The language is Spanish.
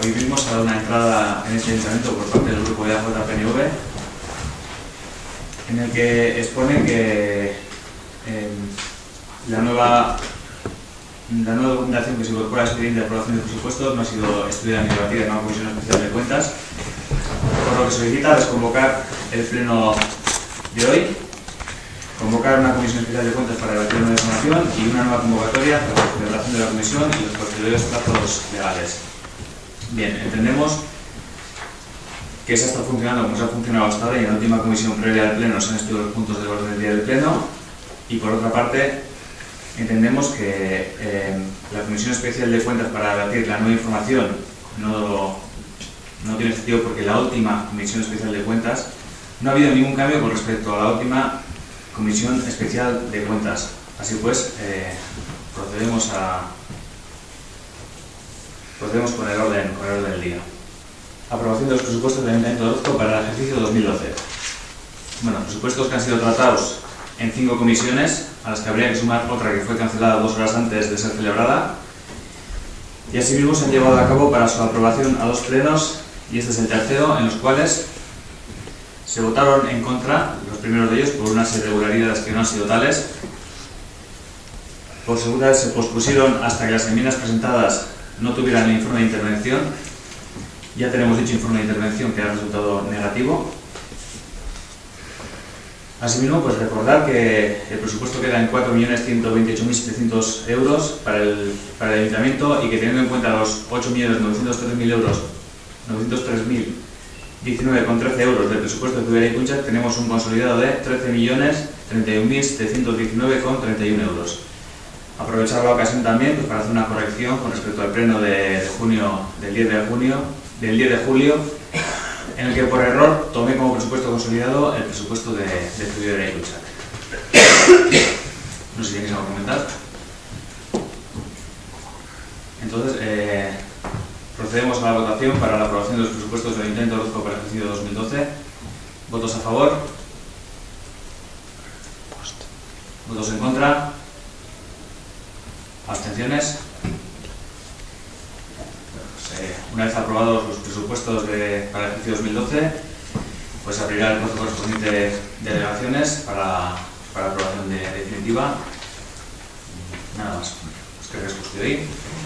hoy mismo se ha dado una entrada en este ayuntamiento por parte del grupo de AJPNV en el que expone que la nueva documentación que se incorpora al expediente de aprobación de presupuestos no ha sido estudiada ni debatida en una comisión especial de cuentas, por lo que solicita desconvocar el pleno de hoy, convocar una comisión especial de cuentas para debatir una información y una nueva convocatoria para la celebración de la comisión y los posteriores plazos legales. Bien, entendemos que se está funcionando como se ha funcionado hasta ahora y en la última comisión previa al pleno se han estudiado los puntos del orden del día del pleno, y por otra parte entendemos que la comisión especial de cuentas para debatir la nueva información no tiene sentido porque la última comisión especial de cuentas no ha habido ningún cambio con respecto a la última comisión especial de cuentas. Así pues, procedemos con el orden del día. Aprobación de los presupuestos del Ayuntamiento de Orozco para el ejercicio 2012. Bueno, presupuestos que han sido tratados en 5 comisiones, a las que habría que sumar otra que fue cancelada 2 horas antes de ser celebrada, y asimismo se han llevado a cabo para su aprobación a 2 plenos, y este es el tercero, en los cuales se votaron en contra, los primeros de ellos, por unas irregularidades que no han sido tales. Por segunda vez se pospusieron hasta que las enmiendas presentadas no tuvieran el informe de intervención. Ya tenemos dicho informe de intervención que ha resultado negativo. Asimismo, pues recordar que el presupuesto queda en 4.128.700 euros para el Ayuntamiento, y que teniendo en cuenta los 8.903.000 euros, 903.019,13 euros del presupuesto de Tudela y Cuncha, tenemos un consolidado de 13.031.719,31 euros. Aprovechar la ocasión también pues, para hacer una corrección con respecto al pleno del 10 de julio, en el que por error tomé como presupuesto consolidado el presupuesto de Tudela y Cuncha. No sé si tenéis algo que comentar. Entonces, procedemos a la votación para la aprobación de los presupuestos del Ayuntamiento de Orozco para el ejercicio 2012. ¿Votos a favor? ¿Votos en contra? ¿Abstenciones? Una vez aprobados los presupuestos para el ejercicio 2012, pues abrirá el plazo correspondiente de delegaciones para aprobación definitiva. Nada más. Os queréis hoy.